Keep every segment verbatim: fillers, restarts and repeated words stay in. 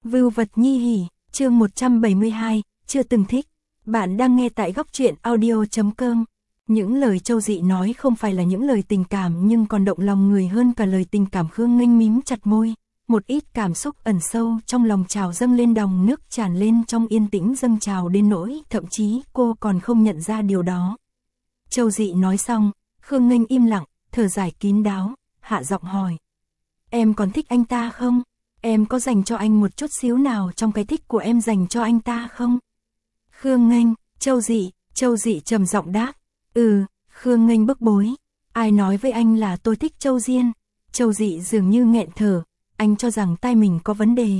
Vưu vật nhi hỉ, chương một trăm bảy mươi hai, chưa từng thích. Bạn đang nghe tại góc truyện audio.com. Những lời Châu Dị nói không phải là những lời tình cảm nhưng còn động lòng người hơn cả lời tình cảm. Khương Nghênh mím chặt môi, một ít cảm xúc ẩn sâu trong lòng trào dâng lên, dòng nước tràn lên trong yên tĩnh dâng trào đến nỗi thậm chí cô còn không nhận ra điều đó. Châu Dị nói xong, Khương Nghênh im lặng, thở dài kín đáo, hạ giọng hỏi. Em còn thích anh ta không? Em có dành cho anh một chút xíu nào trong cái thích của em dành cho anh ta không? Khương Nghênh, Châu Dị, Châu Dị trầm giọng đáp. Ừ, Khương Nghênh bức bối. Ai nói với anh là tôi thích Châu Diên? Châu Dị dường như nghẹn thở, anh cho rằng tai mình có vấn đề.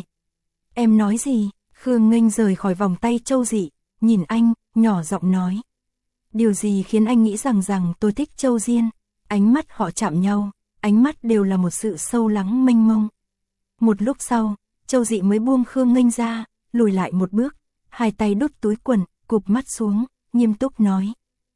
Em nói gì? Khương Nghênh rời khỏi vòng tay Châu Dị, nhìn anh, nhỏ giọng nói. Điều gì khiến anh nghĩ rằng rằng tôi thích Châu Diên? Ánh mắt họ chạm nhau, ánh mắt đều là một sự sâu lắng mênh mông. Một lúc sau, Châu Dị mới buông Khương Nghênh ra, lùi lại một bước, hai tay đút túi quần, cụp mắt xuống, nghiêm túc nói.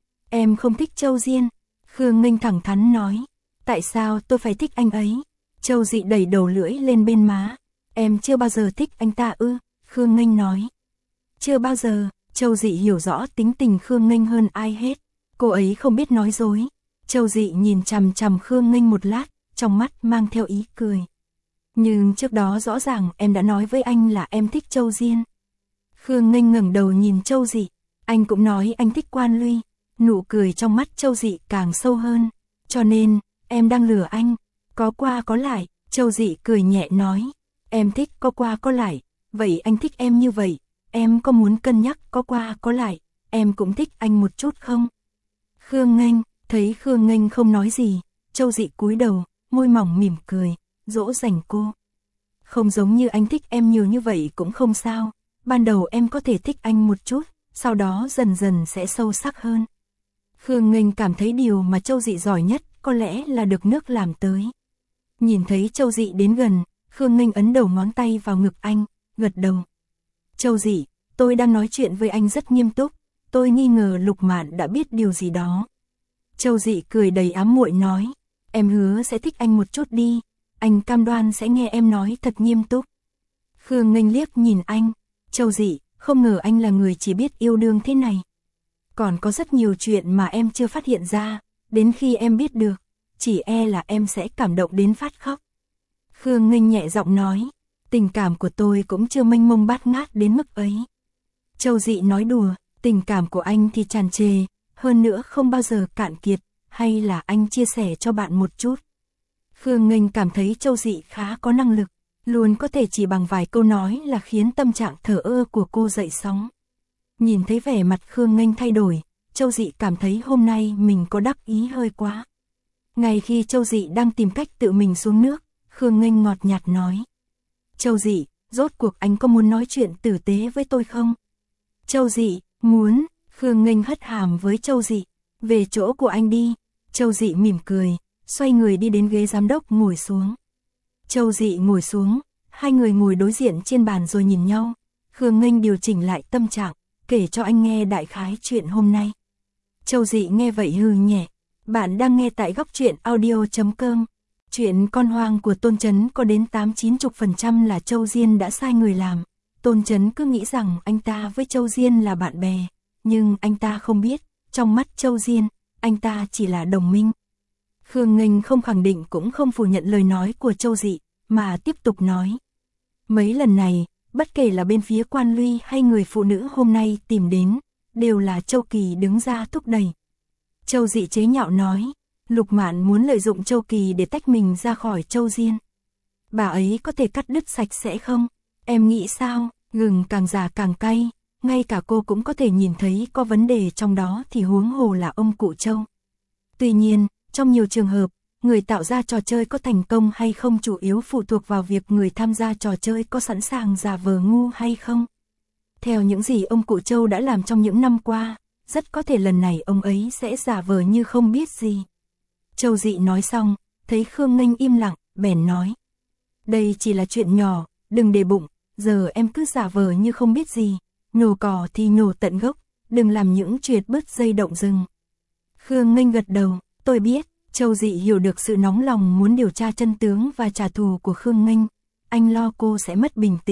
Em không thích Châu Diên. Khương Nghênh thẳng thắn nói. Tại sao tôi phải thích anh ấy? Châu Dị đẩy đầu lưỡi lên bên má. Em chưa bao giờ thích anh ta ư? Khương Nghênh nói. Chưa bao giờ. Châu Dị hiểu rõ tính tình Khương Nghênh hơn ai hết. Cô ấy không biết nói dối. Châu Dị nhìn chằm chằm Khương Nghênh một lát, trong mắt mang theo ý cười. Nhưng trước đó rõ ràng em đã nói với anh là em thích Châu Diên. Khương Nghênh ngẩng đầu nhìn Châu Dị. Anh cũng nói anh thích Quan Luy. Nụ cười trong mắt Châu Dị càng sâu hơn. Cho nên, em đang lừa anh. Có qua có lại. Châu Dị cười nhẹ nói. Em thích có qua có lại. Vậy anh thích em như vậy. Em có muốn cân nhắc có qua có lại. Em cũng thích anh một chút không? Khương Nghênh, thấy Khương Nghênh không nói gì. Châu Dị cúi đầu, môi mỏng mỉm cười, dỗ dành cô. Không giống như anh thích em nhiều như vậy cũng không sao. Ban đầu em có thể thích anh một chút, sau đó dần dần sẽ sâu sắc hơn. Khương Nghênh cảm thấy điều mà Châu Dị giỏi nhất có lẽ là được nước làm tới. Nhìn thấy Châu Dị đến gần, Khương Nghênh ấn đầu ngón tay vào ngực anh, gật đầu. Châu Dị, tôi đang nói chuyện với anh rất nghiêm túc, tôi nghi ngờ Lục Mạn đã biết điều gì đó. Châu Dị cười đầy ám muội nói, em hứa sẽ thích anh một chút đi, anh cam đoan sẽ nghe em nói thật nghiêm túc. Khương Nghênh liếc nhìn anh, Châu Dị, không ngờ anh là người chỉ biết yêu đương thế này. Còn có rất nhiều chuyện mà em chưa phát hiện ra, đến khi em biết được, chỉ e là em sẽ cảm động đến phát khóc. Khương Nghênh nhẹ giọng nói, tình cảm của tôi cũng chưa mênh mông bát ngát đến mức ấy. Châu Dị nói đùa, tình cảm của anh thì tràn trề, hơn nữa không bao giờ cạn kiệt, hay là anh chia sẻ cho bạn một chút. Khương Nghênh cảm thấy Châu Dị khá có năng lực, luôn có thể chỉ bằng vài câu nói là khiến tâm trạng thờ ơ của cô dậy sóng. Nhìn thấy vẻ mặt Khương Nghênh thay đổi, Châu Dị cảm thấy hôm nay mình có đắc ý hơi quá. Ngay khi Châu Dị đang tìm cách tự mình xuống nước, Khương Nghênh ngọt nhạt nói. Châu Dị, rốt cuộc anh có muốn nói chuyện tử tế với tôi không? Châu Dị, muốn. Khương Nghênh hất hàm với Châu Dị. Về chỗ của anh đi. Châu Dị mỉm cười, xoay người đi đến ghế giám đốc ngồi xuống. Châu Dị ngồi xuống, hai người ngồi đối diện trên bàn rồi nhìn nhau. Khương Nghênh điều chỉnh lại tâm trạng, kể cho anh nghe đại khái chuyện hôm nay. Châu Dị nghe vậy hừ nhẹ. Bạn đang nghe tại góc truyện audio.com. Chuyện con hoang của Tôn Chấn có đến tám chín mươi phần trăm là Châu Diên đã sai người làm. Tôn Chấn cứ nghĩ rằng anh ta với Châu Diên là bạn bè, nhưng anh ta không biết, trong mắt Châu Diên, anh ta chỉ là đồng minh. Khương Nghênh không khẳng định cũng không phủ nhận lời nói của Châu Dị, mà tiếp tục nói. Mấy lần này, bất kể là bên phía Quan Luy hay người phụ nữ hôm nay tìm đến, đều là Châu Kỳ đứng ra thúc đẩy. Châu Dị chế nhạo nói, Lục Mạn muốn lợi dụng Châu Kỳ để tách mình ra khỏi Châu Diên. Bà ấy có thể cắt đứt sạch sẽ không? Em nghĩ sao? Gừng càng già càng cay, ngay cả cô cũng có thể nhìn thấy có vấn đề trong đó thì huống hồ là ông cụ Châu. Tuy nhiên, trong nhiều trường hợp, người tạo ra trò chơi có thành công hay không chủ yếu phụ thuộc vào việc người tham gia trò chơi có sẵn sàng giả vờ ngu hay không. Theo những gì ông cụ Châu đã làm trong những năm qua, rất có thể lần này ông ấy sẽ giả vờ như không biết gì. Châu Dị nói xong, thấy Khương Nghênh im lặng, bèn nói. Đây chỉ là chuyện nhỏ, đừng để bụng, giờ em cứ giả vờ như không biết gì, nhổ cỏ thì nhổ tận gốc, đừng làm những chuyện bứt dây động rừng. Khương Nghênh gật đầu, tôi biết. Châu Dị hiểu được sự nóng lòng muốn điều tra chân tướng và trả thù của Khương Nghênh. Anh lo cô sẽ mất bình tĩnh,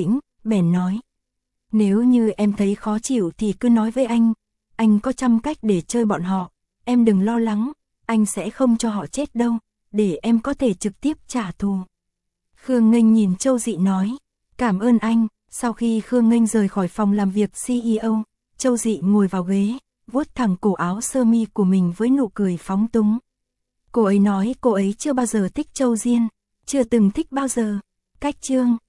bèn nói. Nếu như em thấy khó chịu thì cứ nói với anh, anh có trăm cách để chơi bọn họ, em đừng lo lắng, anh sẽ không cho họ chết đâu, để em có thể trực tiếp trả thù. Khương Nghênh nhìn Châu Dị nói, cảm ơn anh. Sau khi Khương Nghênh rời khỏi phòng làm việc xê e ô, Châu Dị ngồi vào ghế, vuốt thẳng cổ áo sơ mi của mình với nụ cười phóng túng. Cô ấy nói cô ấy chưa bao giờ thích Châu Diên, chưa từng thích bao giờ. Cách chương